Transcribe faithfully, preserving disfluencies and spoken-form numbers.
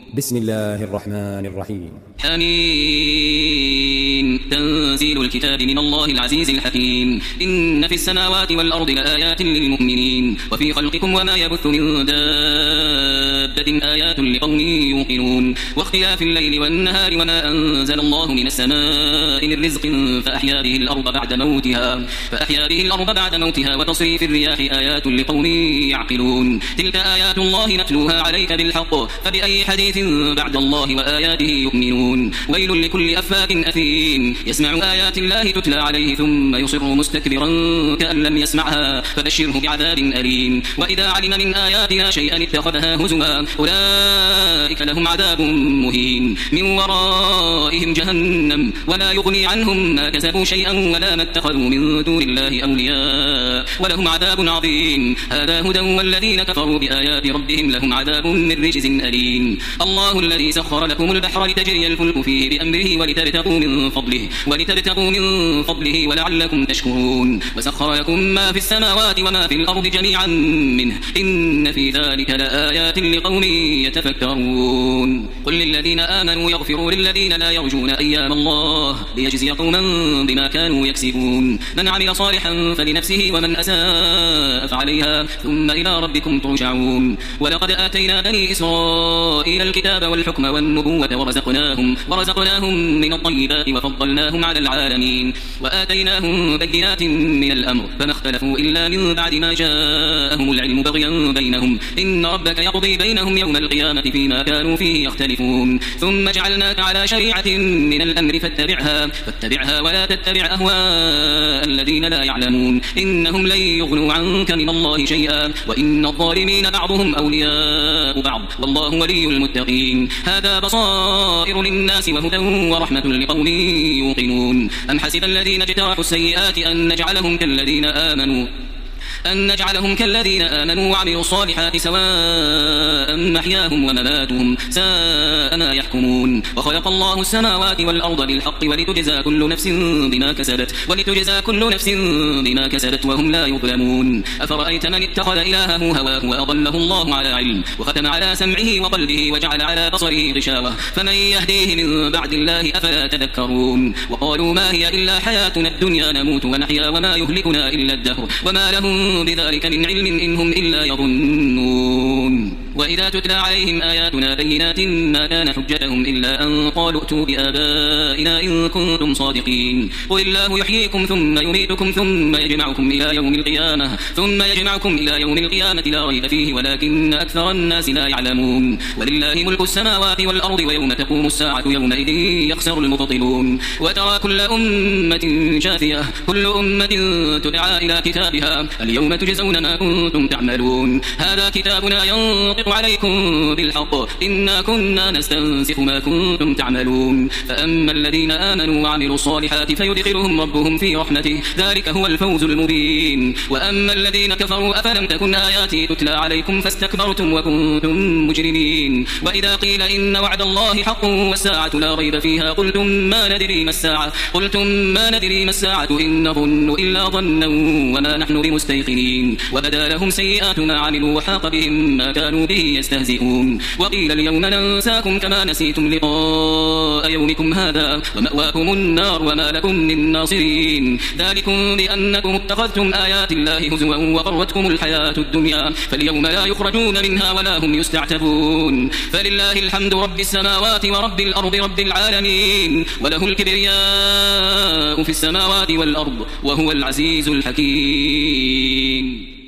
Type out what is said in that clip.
بسم الله الرحمن الرحيم. حميم تنزيل الكتاب من الله العزيز الحكيم. إن في السماوات والأرض لآيات للمؤمنين وفي خلقكم وما يبث من دابة آيات لقوم يوقنون واختلاف الليل والنهار وما أنزل الله من السماء من رزق فأحيا به الأرض بعد موتها فأحيا به الأرض بعد موتها وتصريف الرياح آيات لقوم يعقلون. تلك آيات الله نتلوها عليك بالحق فبأي حديث بعد الله وآياته يؤمنون. ويل لكل أفاك أثيم يسمع آيات الله تتلى عليه ثم يصر مستكبرا كأن لم يسمعها فبشره بعذاب أليم. وإذا علم من آياتنا شيئا اتخذها هزوا أولئك لهم عذاب مهين من ورائهم جهنم ولا يغني عنهم ما كسبوا شيئا ولا ما اتخذوا من دون الله أولياء ولهم عذاب عظيم. هذا هدى والذين كفروا بآيات ربهم لهم عذاب من رجز أليم. الله الذي سخر لكم البحر لتجري الفلك فيه بأمره ولتبتغوا من فضله ولتبتغوا من فضله ولعلكم تشكرون. وسخر لكم ما في السماوات وما في الأرض جميعا منه إن في ذلك لآيات لقوم يتفكرون. قل للذين آمنوا يغفروا للذين لا يرجون أيام الله ليجزي قوما بما كانوا يكسبون. من عمل صالحا فلنفسه ومن أساء فعليها ثم إلى ربكم ترجعون. ولقد آتينا بني إسرائيل الكتاب والحكم والنبوة ورزقناهم, ورزقناهم من الطيبات وفضلناهم على العالمين وآتيناهم بينات من الأمر فما اختلفوا إلا من بعد ما جاءهم العلم بغيا بينهم إن ربك يقضي بينهم يوم القيامة فيما كانوا فيه يختلفون. ثم جعلناك على شريعة من الأمر فاتبعها, فاتبعها ولا تتبع أهواء الذين لا يعلمون إنهم لن يغنوا عنك من الله شيئا وإن الظالمين بعضهم أولياء بعض والله ولي المتقين. هذا بصائر للناس وهدى ورحمة لقوم يوقنون. أم حسب الذين اجترحوا السيئات أن نجعلهم كالذين آمنوا أن نجعلهم كالذين آمنوا وعملوا الصالحات سواء محياهم ومماتهم ساء ما يحكمون. وخلق الله السماوات والأرض بالحق ولتجزى كل نفس بما كسبت ولتجزى كل نفس بما كسبت وهم لا يظلمون. أفرأيت من اتخذ إلهه هواه وأضله الله على علم وختم على سمعه وقلبه وجعل على بصره غشاوة فمن يهديه من بعد الله أفلا تذكرون. وقالوا ما هي إلا حياتنا الدنيا نموت ونحيا وما يهلكنا إلا الدهر وما لهم بذلك من علم إن هم إلا يظنون. وإذا تتلى عليهم آياتنا بينات ما كان حجتهم إلا أن قالوا ائتوا بآبائنا إن كنتم صادقين. قل الله يحييكم ثم يميتكم ثم يجمعكم إلى يوم القيامة ثم يجمعكم إلى يوم القيامة لا ريب فيه ولكن أكثر الناس لا يعلمون. ولله ملك السماوات والأرض ويوم تقوم الساعة يومئذ يخسر المبطلون. وترى كل أمة جاثية كل أمة تدعى إلى كتابها اليوم تجزون ما كنتم تعملون. هذا كتابنا ينطق عليكم بالحق إنا كنا نستنسخ ما كنتم تعملون. فأما الذين آمنوا وعملوا الصالحات فيدخلهم ربهم في رحمته ذلك هو الفوز المبين. وأما الذين كفروا أفلم تكن آياتي تتلى عليكم فاستكبرتم وكنتم مجرمين. وإذا قيل إن وعد الله حق والساعة لا ريب فيها قلتم ما ندري ما الساعة قلتم ما ندري ما الساعة إن نظن إلا ظنا وما نحن بمستيقنين. وبدا لهم سيئات ما عملوا وحاق بهم ما كانوا به يستهزئون. وقيل اليوم ننساكم كما نسيتم لقاء يومكم هذا ومأواكم النار وما لكم من ناصرين. ذلكم بأنكم اتخذتم آيات الله هزوا وغرتكم الحياة الدنيا فاليوم لا يخرجون منها ولا هم يستعتبون. فلله الحمد رب السماوات ورب الأرض رب العالمين وله الكبرياء في السماوات والأرض وهو العزيز الحكيم.